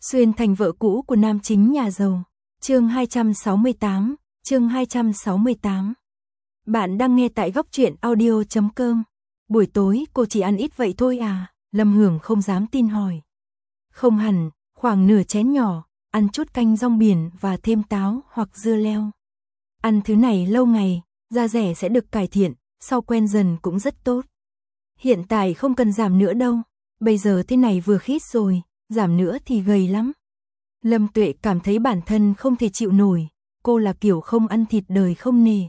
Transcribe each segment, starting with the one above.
Xuyên thành vợ cũ của nam chính nhà giàu. Chương 268, chương 268. Bạn đang nghe tại góc truyện audio.com. Buổi tối cô chỉ ăn ít vậy thôi à? Lâm Hưởng không dám tin hỏi. Không hẳn, khoảng nửa chén nhỏ, ăn chút canh rong biển và thêm táo hoặc dưa leo. Ăn thứ này lâu ngày, da dẻ sẽ được cải thiện, sau quen dần cũng rất tốt. Hiện tại không cần giảm nữa đâu, bây giờ thế này vừa khít rồi, giảm nữa thì gầy lắm. Lâm Tuệ cảm thấy bản thân không thể chịu nổi, cô là kiểu không ăn thịt đời không nề.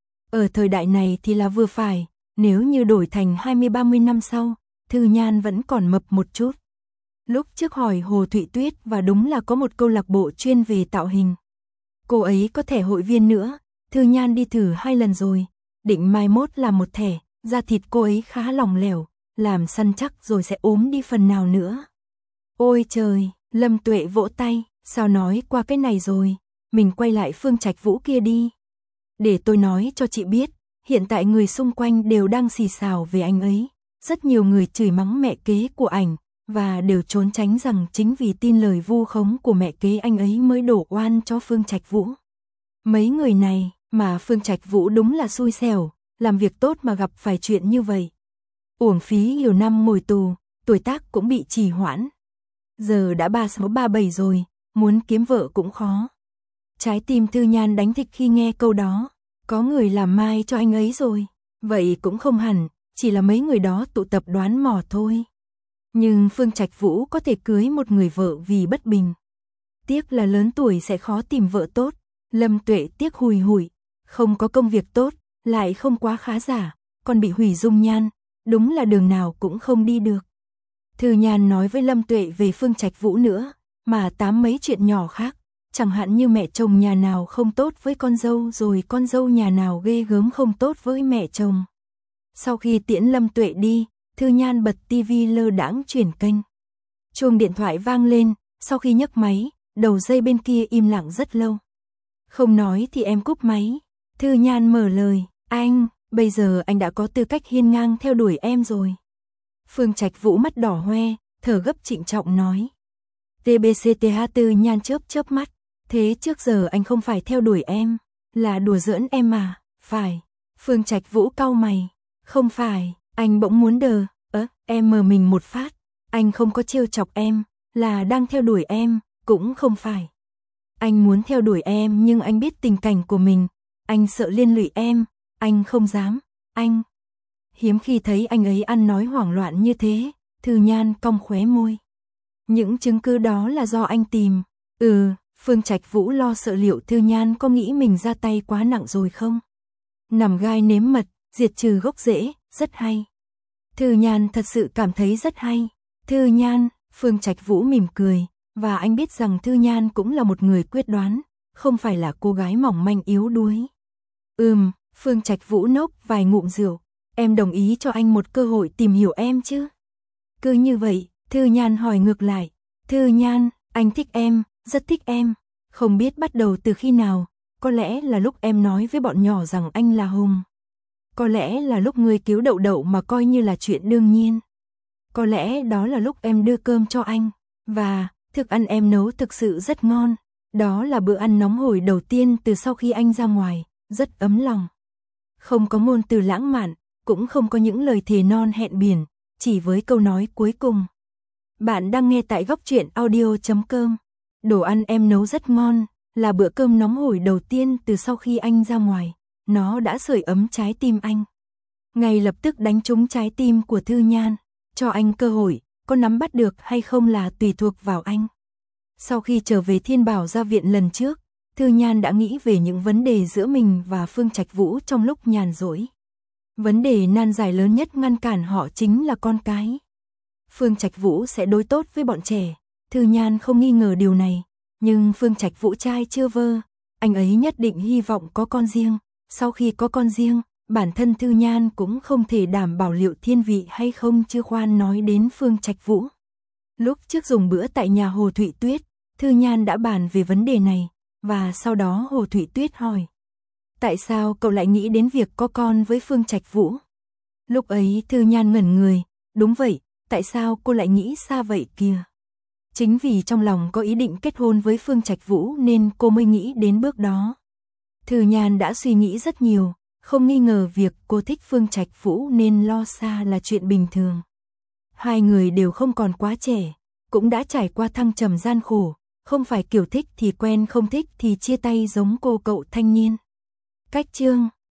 Ở thời đại này thì là vừa phải, nếu như đổi thành 20-30 năm sau, Thư Nhan vẫn còn mập một chút. Lúc trước hỏi Hồ Thụy Tuyết và đúng là có một câu lạc bộ chuyên về tạo hình. Cô ấy có thẻ hội viên nữa, Thư Nhan đi thử 2 lần rồi, định mai mốt làm một thẻ, da thịt cô ấy khá lỏng lẻo, làm săn chắc rồi sẽ ốm đi phần nào nữa. Ôi trời, Lâm Tuệ vỗ tay, sao nói qua cái này rồi, mình quay lại Phương Trạch Vũ kia đi. Để tôi nói cho chị biết, hiện tại người xung quanh đều đang xì xào về anh ấy, rất nhiều người chửi mắng mẹ kế của ảnh, và đều trốn tránh rằng chính vì tin lời vu khống của mẹ kế anh ấy mới đổ oan cho Phương Trạch Vũ. Mấy người này, mà Phương Trạch Vũ đúng là xui xẻo, làm việc tốt mà gặp phải chuyện như vậy. Uổng phí nhiều năm ngồi tù, tuổi tác cũng bị trì hoãn. Giờ đã 36-37 rồi, muốn kiếm vợ cũng khó. Trái tim Thư Nhan đánh thịch khi nghe câu đó, có người làm mai cho anh ấy rồi. Vậy cũng không hẳn, chỉ là mấy người đó tụ tập đoán mò thôi. Nhưng Phương Trạch Vũ có thể cưới một người vợ vì bất bình. Tiếc là lớn tuổi sẽ khó tìm vợ tốt. Lâm Tuệ tiếc hùi hụi, không có công việc tốt, lại không quá khá giả, còn bị hủy dung nhan, đúng là đường nào cũng không đi được. Thư Nhan nói với Lâm Tuệ về Phương Trạch Vũ nữa, mà tám mấy chuyện nhỏ khác, chẳng hạn như mẹ chồng nhà nào không tốt với con dâu rồi con dâu nhà nào ghê gớm không tốt với mẹ chồng. Sau khi tiễn Lâm Tuệ đi, Thư Nhan bật tivi lơ đãng chuyển kênh. Chuông điện thoại vang lên, sau khi nhấc máy, đầu dây bên kia im lặng rất lâu. Không nói thì em cúp máy. Thư Nhan mở lời, anh, bây giờ anh đã có tư cách hiên ngang theo đuổi em rồi. Phương Trạch Vũ mắt đỏ hoe, thở gấp trịnh trọng nói. TBCTH. Thư Nhan chớp mắt, thế trước giờ anh không phải theo đuổi em, là đùa giỡn em mà, phải. Phương Trạch Vũ cau mày, không phải, anh bỗng muốn đờ, em mờ mình một phát, anh không có trêu chọc em, là đang theo đuổi em, cũng không phải. Anh muốn theo đuổi em nhưng anh biết tình cảnh của mình, anh sợ liên lụy em, anh không dám, anh. Hiếm khi thấy anh ấy ăn nói hoảng loạn như thế, Thư Nhan cong khóe môi. Những chứng cứ đó là do anh tìm. Phương Trạch Vũ lo sợ liệu Thư Nhan có nghĩ mình ra tay quá nặng rồi không? Nằm gai nếm mật, diệt trừ gốc rễ, rất hay. Thư Nhan thật sự cảm thấy rất hay. Thư Nhan, Phương Trạch Vũ mỉm cười, và anh biết rằng Thư Nhan cũng là một người quyết đoán, không phải là cô gái mỏng manh yếu đuối. Phương Trạch Vũ nốc vài ngụm rượu, em đồng ý cho anh một cơ hội tìm hiểu em chứ? Cứ như vậy, Thư Nhan hỏi ngược lại, Thư Nhan, anh thích em, rất thích em, không biết bắt đầu từ khi nào, có lẽ là lúc em nói với bọn nhỏ rằng anh là Hùng. Có lẽ là lúc ngươi cứu Đậu Đậu mà coi như là chuyện đương nhiên. Có lẽ đó là lúc em đưa cơm cho anh, và thức ăn em nấu thực sự rất ngon. Đó là bữa ăn nóng hổi đầu tiên từ sau khi anh ra ngoài, rất ấm lòng. Không có ngôn từ lãng mạn, cũng không có những lời thề non hẹn biển, chỉ với câu nói cuối cùng. Bạn đang nghe tại góc truyện audio.com. Đồ ăn em nấu rất ngon, là bữa cơm nóng hổi đầu tiên từ sau khi anh ra ngoài. Nó đã sưởi ấm trái tim anh. Ngay lập tức đánh trúng trái tim của Thư Nhan. Cho anh cơ hội, có nắm bắt được hay không là tùy thuộc vào anh. Sau khi trở về Thiên Bảo Gia Viện lần trước, Thư Nhan đã nghĩ về những vấn đề giữa mình và Phương Trạch Vũ trong lúc nhàn rỗi. Vấn đề nan giải lớn nhất ngăn cản họ chính là con cái. Phương Trạch Vũ sẽ đối tốt với bọn trẻ, Thư Nhan không nghi ngờ điều này, nhưng Phương Trạch Vũ trai chưa vơ, anh ấy nhất định hy vọng có con riêng. Sau khi có con riêng, bản thân Thư Nhan cũng không thể đảm bảo liệu thiên vị hay không, chưa khoan nói đến Phương Trạch Vũ. Lúc trước dùng bữa tại nhà Hồ Thụy Tuyết, Thư Nhan đã bàn về vấn đề này, và sau đó Hồ Thụy Tuyết hỏi. Tại sao cậu lại nghĩ đến việc có con với Phương Trạch Vũ? Lúc ấy Thư Nhan ngẩn người, đúng vậy, tại sao cô lại nghĩ xa vậy kìa? Chính vì trong lòng có ý định kết hôn với Phương Trạch Vũ nên cô mới nghĩ đến bước đó. Thư Nhan đã suy nghĩ rất nhiều, không nghi ngờ việc cô thích Phương Trạch Vũ nên lo xa là chuyện bình thường. Hai người đều không còn quá trẻ, cũng đã trải qua thăng trầm gian khổ, không phải kiểu thích thì quen không thích thì chia tay giống cô cậu thanh niên. Cách chương